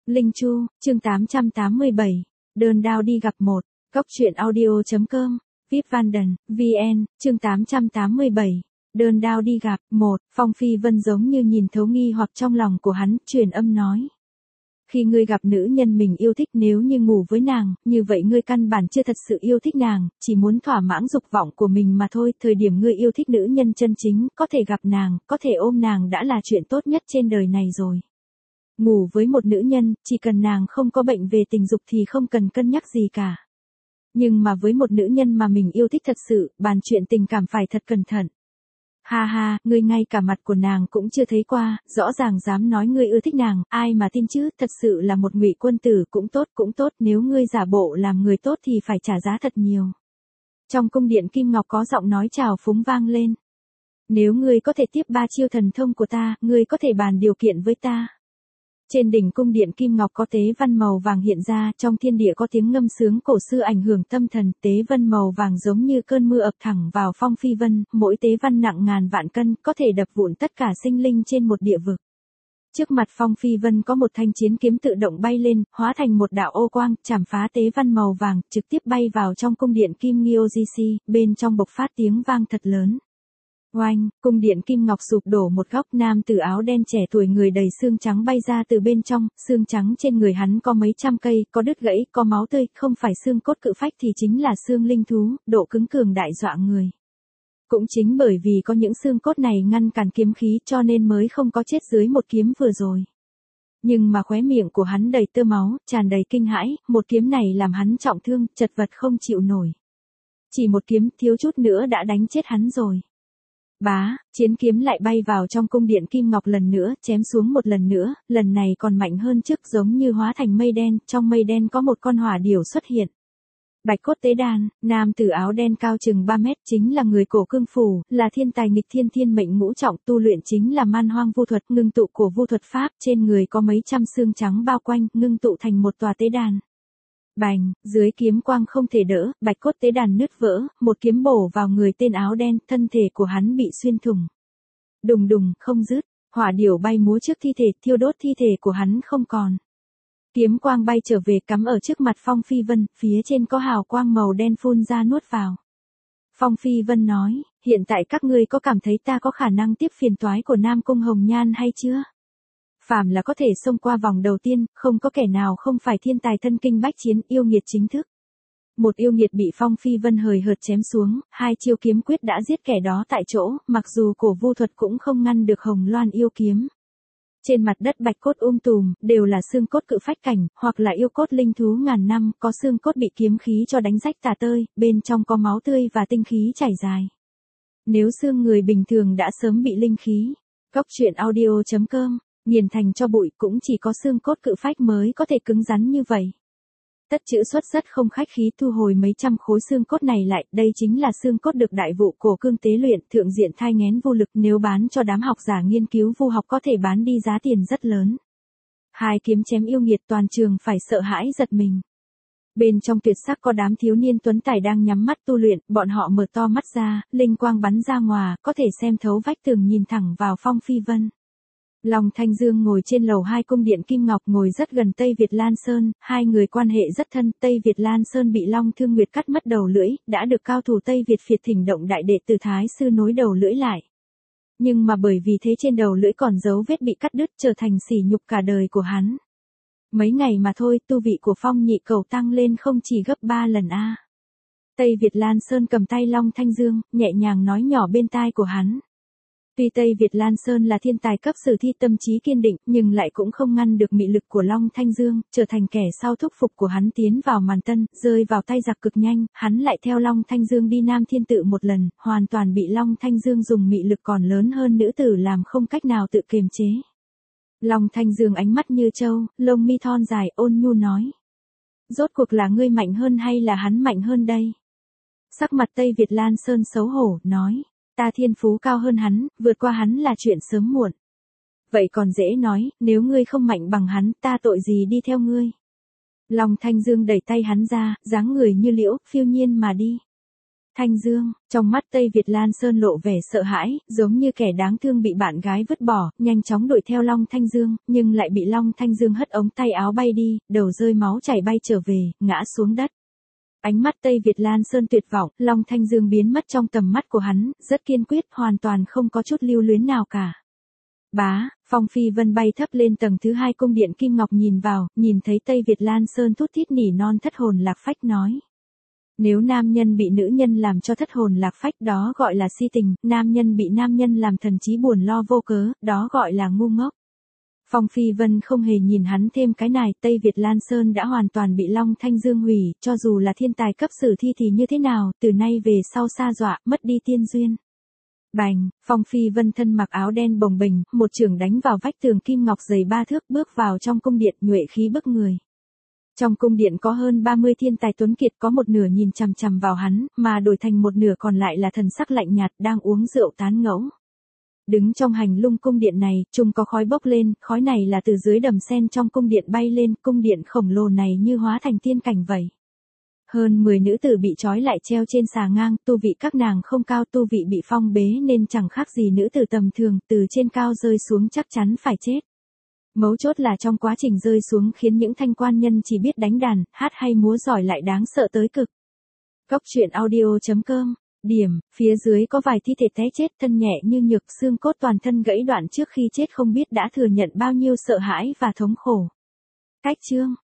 Linh Chu, chương 887. Đơn đao đi gặp một. Góc truyện audio.com. VIP Vanden, VN, chương 887. Đơn đao đi gặp một. Phong Phi Vân giống như nhìn thấu nghi hoặc trong lòng của hắn, truyền âm nói. Khi ngươi gặp nữ nhân mình yêu thích, nếu như ngủ với nàng, như vậy ngươi căn bản chưa thật sự yêu thích nàng, chỉ muốn thỏa mãn dục vọng của mình mà thôi. Thời điểm ngươi yêu thích nữ nhân chân chính, có thể gặp nàng, có thể ôm nàng đã là chuyện tốt nhất trên đời này rồi. Ngủ với một nữ nhân, chỉ cần nàng không có bệnh về tình dục thì không cần cân nhắc gì cả. Nhưng mà với một nữ nhân mà mình yêu thích thật sự, bàn chuyện tình cảm phải thật cẩn thận. Ha ha, ngươi ngay cả mặt của nàng cũng chưa thấy qua, rõ ràng dám nói ngươi ưa thích nàng, ai mà tin chứ, thật sự là một ngụy quân tử, cũng tốt, nếu ngươi giả bộ làm người tốt thì phải trả giá thật nhiều. Trong cung điện Kim Ngọc có giọng nói trào phúng vang lên. Nếu ngươi có thể tiếp 3 chiêu thần thông của ta, ngươi có thể bàn điều kiện với ta. Trên đỉnh cung điện Kim Ngọc có tế văn màu vàng hiện ra, trong thiên địa có tiếng ngâm sướng cổ xưa ảnh hưởng tâm thần, tế văn màu vàng giống như cơn mưa ập thẳng vào Phong Phi Vân, mỗi tế văn nặng ngàn vạn cân, có thể đập vụn tất cả sinh linh trên một địa vực. Trước mặt Phong Phi Vân có một thanh chiến kiếm tự động bay lên, hóa thành một đạo ô quang, chảm phá tế văn màu vàng, trực tiếp bay vào trong cung điện Kim Ngiojishi, bên trong bộc phát tiếng vang thật lớn. Oanh, cung điện Kim Ngọc sụp đổ một góc, nam tử áo đen trẻ tuổi người đầy xương trắng bay ra từ bên trong, xương trắng trên người hắn có mấy trăm cây, có đứt gãy, có máu tươi, không phải xương cốt cự phách thì chính là xương linh thú, độ cứng cường đại dọa người. Cũng chính bởi vì có những xương cốt này ngăn cản kiếm khí cho nên mới không có chết dưới một kiếm vừa rồi. Nhưng mà khóe miệng của hắn đầy tơ máu, tràn đầy kinh hãi, một kiếm này làm hắn trọng thương, chật vật không chịu nổi. Chỉ một kiếm, thiếu chút nữa đã đánh chết hắn rồi. Bá, chiến kiếm lại bay vào trong cung điện Kim Ngọc lần nữa, chém xuống một lần nữa, lần này còn mạnh hơn trước, giống như hóa thành mây đen, trong mây đen có một con hỏa điểu xuất hiện. Bạch cốt tế đàn, nam tử áo đen cao chừng 3 mét, chính là người cổ cương phủ, là thiên tài nghịch thiên, thiên mệnh ngũ trọng, tu luyện chính là man hoang vu thuật, ngưng tụ của vu thuật pháp, trên người có mấy trăm xương trắng bao quanh, ngưng tụ thành một tòa tế đàn. Bành, dưới kiếm quang không thể đỡ, bạch cốt tế đàn nứt vỡ, một kiếm bổ vào người tên áo đen, thân thể của hắn bị xuyên thủng. Đùng đùng, không dứt, hỏa điểu bay múa trước thi thể, thiêu đốt thi thể của hắn không còn. Kiếm quang bay trở về cắm ở trước mặt Phong Phi Vân, phía trên có hào quang màu đen phun ra nuốt vào. Phong Phi Vân nói, hiện tại các ngươi có cảm thấy ta có khả năng tiếp phiền toái của Nam Cung Hồng Nhan hay chưa? Phàm là có thể xông qua vòng đầu tiên, không có kẻ nào không phải thiên tài thân kinh bách chiến, yêu nghiệt chính thức. Một yêu nghiệt bị Phong Phi Vân hời hợt chém xuống, 2 chiêu kiếm quyết đã giết kẻ đó tại chỗ, mặc dù cổ vu thuật cũng không ngăn được Hồng Loan yêu kiếm. Trên mặt đất bạch cốt tùm, đều là xương cốt cự phách cảnh, hoặc là yêu cốt linh thú ngàn năm, có xương cốt bị kiếm khí cho đánh rách tả tơi, bên trong có máu tươi và tinh khí chảy dài. Nếu xương người bình thường đã sớm bị linh khí. Góc truyện audio.com. Nghiền thành cho bụi, cũng chỉ có xương cốt cự phách mới có thể cứng rắn như vậy. Tất chữ xuất rất không khách khí thu hồi mấy trăm khối xương cốt này lại, đây chính là xương cốt được đại vụ cổ cương tế luyện, thượng diện thai nghén vô lực, nếu bán cho đám học giả nghiên cứu vu học có thể bán đi giá tiền rất lớn. 2 kiếm chém yêu nghiệt, toàn trường phải sợ hãi giật mình. Bên trong tuyệt sắc có đám thiếu niên tuấn tài đang nhắm mắt tu luyện, bọn họ mở to mắt ra, linh quang bắn ra ngoài, có thể xem thấu vách tường nhìn thẳng vào Phong Phi Vân. Long Thanh Dương ngồi trên lầu 2 cung điện Kim Ngọc, ngồi rất gần Tây Việt Lan Sơn, hai người quan hệ rất thân. Tây Việt Lan Sơn bị Long Thương Nguyệt cắt mất đầu lưỡi, đã được cao thủ Tây Việt phiệt thỉnh động đại đệ tử Thái sư nối đầu lưỡi lại. Nhưng mà bởi vì thế trên đầu lưỡi còn dấu vết bị cắt đứt, trở thành sỉ nhục cả đời của hắn. Mấy ngày mà thôi, tu vị của Phong nhị cầu tăng lên không chỉ gấp 3 lần a. Tây Việt Lan Sơn cầm tay Long Thanh Dương, nhẹ nhàng nói nhỏ bên tai của hắn. Tuy Tây Việt Lan Sơn là thiên tài cấp sử thi, tâm trí kiên định, nhưng lại cũng không ngăn được mị lực của Long Thanh Dương, trở thành kẻ sau thúc phục của hắn tiến vào màn tân, rơi vào tay giặc cực nhanh, hắn lại theo Long Thanh Dương đi Nam Thiên Tự một lần, hoàn toàn bị Long Thanh Dương dùng mị lực còn lớn hơn nữ tử làm không cách nào tự kiềm chế. Long Thanh Dương ánh mắt như trâu, lông mi thon dài, ôn nhu nói. Rốt cuộc là ngươi mạnh hơn hay là hắn mạnh hơn đây? Sắc mặt Tây Việt Lan Sơn xấu hổ, nói. Ta thiên phú cao hơn hắn, vượt qua hắn là chuyện sớm muộn. Vậy còn dễ nói, nếu ngươi không mạnh bằng hắn, ta tội gì đi theo ngươi? Long Thanh Dương đẩy tay hắn ra, dáng người như liễu, phiêu nhiên mà đi. Thanh Dương, trong mắt Tây Việt Lan Sơn lộ vẻ sợ hãi, giống như kẻ đáng thương bị bạn gái vứt bỏ, nhanh chóng đuổi theo Long Thanh Dương, nhưng lại bị Long Thanh Dương hất ống tay áo bay đi, đầu rơi máu chảy bay trở về, ngã xuống đất. Ánh mắt Tây Việt Lan Sơn tuyệt vọng, Long Thanh Dương biến mất trong tầm mắt của hắn, rất kiên quyết, hoàn toàn không có chút lưu luyến nào cả. Bá, Phong Phi Vân bay thấp lên tầng thứ 2 cung điện Kim Ngọc nhìn vào, nhìn thấy Tây Việt Lan Sơn thút thít nỉ non thất hồn lạc phách nói. Nếu nam nhân bị nữ nhân làm cho thất hồn lạc phách đó gọi là si tình, nam nhân bị nam nhân làm thần trí buồn lo vô cớ, đó gọi là ngu ngốc. Phong Phi Vân không hề nhìn hắn thêm cái này, Tây Việt Lan Sơn đã hoàn toàn bị Long Thanh Dương hủy, cho dù là thiên tài cấp sử thi thì như thế nào, từ nay về sau sa dọa, mất đi tiên duyên. Bành, Phong Phi Vân thân mặc áo đen bồng bềnh, một chưởng đánh vào vách tường kim ngọc dày 3 thước, bước vào trong cung điện, nhuệ khí bức người. Trong cung điện có hơn 30 thiên tài tuấn kiệt, có một nửa nhìn chằm chằm vào hắn, mà đổi thành một nửa còn lại là thần sắc lạnh nhạt đang uống rượu tán ngẫu. Đứng trong hành lung cung điện này, chung có khói bốc lên, khói này là từ dưới đầm sen trong cung điện bay lên, cung điện khổng lồ này như hóa thành tiên cảnh vậy. Hơn 10 nữ tử bị trói lại treo trên xà ngang, tu vị các nàng không cao, tu vị bị phong bế nên chẳng khác gì nữ tử tầm thường, từ trên cao rơi xuống chắc chắn phải chết. Mấu chốt là trong quá trình rơi xuống khiến những thanh quan nhân chỉ biết đánh đàn, hát hay múa giỏi lại đáng sợ tới cực. Góc truyện audio.com. Điểm, phía dưới có vài thi thể té chết, thân nhẹ như nhược, xương cốt toàn thân gãy đoạn, trước khi chết không biết đã thừa nhận bao nhiêu sợ hãi và thống khổ. Cách chương